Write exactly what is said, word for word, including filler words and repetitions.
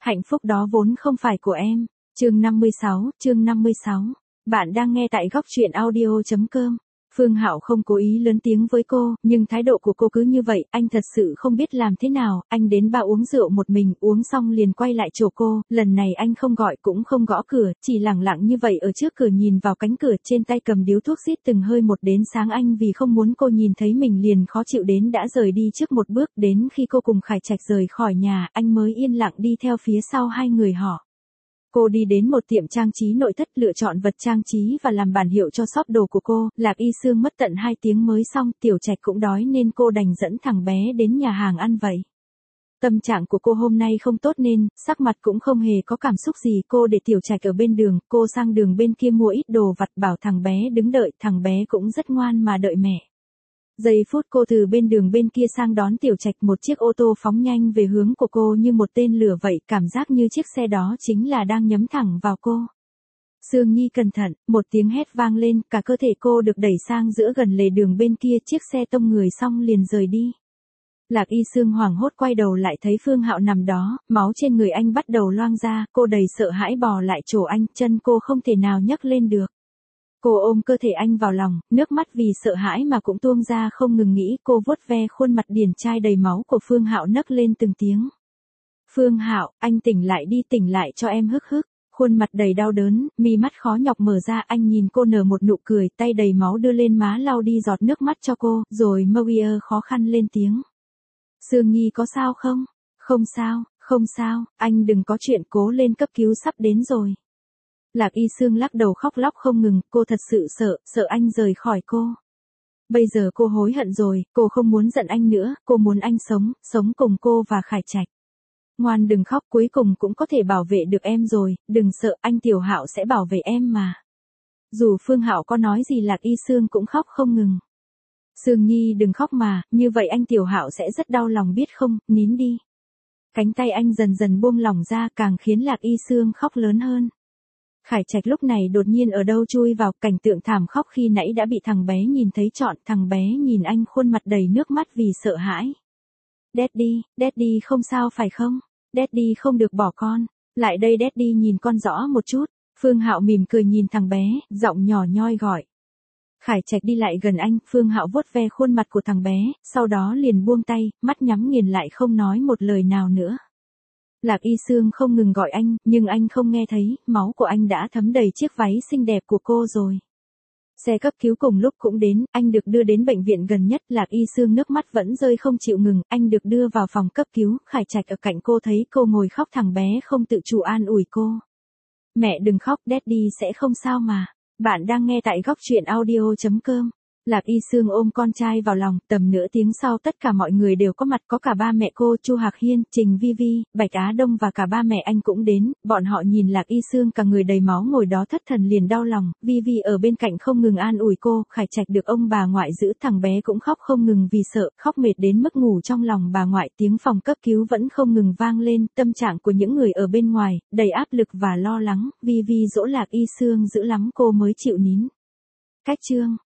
Hạnh phúc đó vốn không phải của em. Chương năm mươi sáu, chương năm mươi sáu. Bạn đang nghe tại góc truyện audio chấm com. Phương Hạo không cố ý lớn tiếng với cô, nhưng thái độ của cô cứ như vậy, anh thật sự không biết làm thế nào, anh đến ba uống rượu một mình, uống xong liền quay lại chỗ cô, lần này anh không gọi cũng không gõ cửa, chỉ lẳng lặng như vậy ở trước cửa nhìn vào cánh cửa, trên tay cầm điếu thuốc rít từng hơi một đến sáng. Anh vì không muốn cô nhìn thấy mình liền khó chịu đến đã rời đi trước một bước, đến khi cô cùng Khải Trạch rời khỏi nhà, anh mới yên lặng đi theo phía sau hai người họ. Cô đi đến một tiệm trang trí nội thất lựa chọn vật trang trí và làm bản hiệu cho shop đồ của cô, Lạc Y Sương mất tận hai tiếng mới xong, Tiểu Trạch cũng đói nên cô đành dẫn thằng bé đến nhà hàng ăn vậy. Tâm trạng của cô hôm nay không tốt nên, sắc mặt cũng không hề có cảm xúc gì, cô để Tiểu Trạch ở bên đường, cô sang đường bên kia mua ít đồ vặt bảo thằng bé đứng đợi, thằng bé cũng rất ngoan mà đợi mẹ. Giây phút cô từ bên đường bên kia sang đón Tiểu Trạch, một chiếc ô tô phóng nhanh về hướng của cô như một tên lửa vậy, cảm giác như chiếc xe đó chính là đang nhắm thẳng vào cô. Sương Nhi cẩn thận, một tiếng hét vang lên, cả cơ thể cô được đẩy sang giữa gần lề đường bên kia, chiếc xe tông người xong liền rời đi. Lạc Y Sương hoảng hốt quay đầu lại thấy Phương Hạo nằm đó, máu trên người anh bắt đầu loang ra, cô đầy sợ hãi bò lại chỗ anh, chân cô không thể nào nhấc lên được. Cô ôm cơ thể anh vào lòng, nước mắt vì sợ hãi mà cũng tuôn ra không ngừng nghĩ, cô vuốt ve khuôn mặt điển trai đầy máu của Phương Hạo nấc lên từng tiếng. Phương Hạo, anh tỉnh lại đi, tỉnh lại cho em, hức hức. Khuôn mặt đầy đau đớn, mi mắt khó nhọc mở ra, anh nhìn cô nở một nụ cười, tay đầy máu đưa lên má lau đi giọt nước mắt cho cô, rồi Mauier khó khăn lên tiếng. Sương Nhi có sao không? Không sao, không sao, anh đừng có chuyện, cố lên, cấp cứu sắp đến rồi. Lạc Y Sương lắc đầu khóc lóc không ngừng, cô thật sự sợ, sợ anh rời khỏi cô. Bây giờ cô hối hận rồi, cô không muốn giận anh nữa, cô muốn anh sống, sống cùng cô và Khải Trạch. Ngoan đừng khóc, cuối cùng cũng có thể bảo vệ được em rồi, đừng sợ, anh Tiểu Hạo sẽ bảo vệ em mà. Dù Phương Hạo có nói gì Lạc Y Sương cũng khóc không ngừng. Sương Nhi đừng khóc mà, như vậy anh Tiểu Hạo sẽ rất đau lòng biết không, nín đi. Cánh tay anh dần dần buông lỏng ra, càng khiến Lạc Y Sương khóc lớn hơn. Khải Trạch lúc này đột nhiên ở đâu chui vào, cảnh tượng thảm khóc khi nãy đã bị thằng bé nhìn thấy trọn, thằng bé nhìn anh khuôn mặt đầy nước mắt vì sợ hãi. Daddy, Daddy không sao phải không? Daddy không được bỏ con. Lại đây Daddy nhìn con rõ một chút. Phương Hạo mỉm cười nhìn thằng bé, giọng nhỏ nhoi gọi. Khải Trạch đi lại gần anh, Phương Hạo vuốt ve khuôn mặt của thằng bé, sau đó liền buông tay, mắt nhắm nghiền lại không nói một lời nào nữa. Lạc Y Sương không ngừng gọi anh, nhưng anh không nghe thấy, máu của anh đã thấm đầy chiếc váy xinh đẹp của cô rồi. Xe cấp cứu cùng lúc cũng đến, anh được đưa đến bệnh viện gần nhất, Lạc Y Sương nước mắt vẫn rơi không chịu ngừng, anh được đưa vào phòng cấp cứu, Khải Trạch ở cạnh cô thấy cô ngồi khóc, thằng bé không tự chủ an ủi cô. Mẹ đừng khóc, Daddy sẽ không sao mà. Bạn đang nghe tại góc truyện audio chấm com. Lạc Y Sương ôm con trai vào lòng, tầm nửa tiếng sau tất cả mọi người đều có mặt, có cả ba mẹ cô, Chu Hạc Hiên, Trình Vi Vi, Bạch Á Đông và cả ba mẹ anh cũng đến, bọn họ nhìn Lạc Y Sương cả người đầy máu ngồi đó thất thần liền đau lòng, Vi Vi ở bên cạnh không ngừng an ủi cô, Khải Trạch được ông bà ngoại giữ, thằng bé cũng khóc không ngừng vì sợ, khóc mệt đến mức ngủ trong lòng bà ngoại, tiếng phòng cấp cứu vẫn không ngừng vang lên, tâm trạng của những người ở bên ngoài, đầy áp lực và lo lắng, Vi Vi dỗ Lạc Y Sương dữ lắm cô mới chịu nín. Cách chương